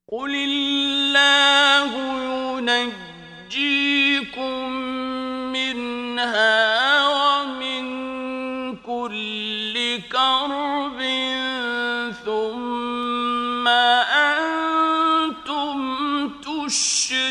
قل الله ينجيكم منها ومن كل كرب ثم أنتم تشركون.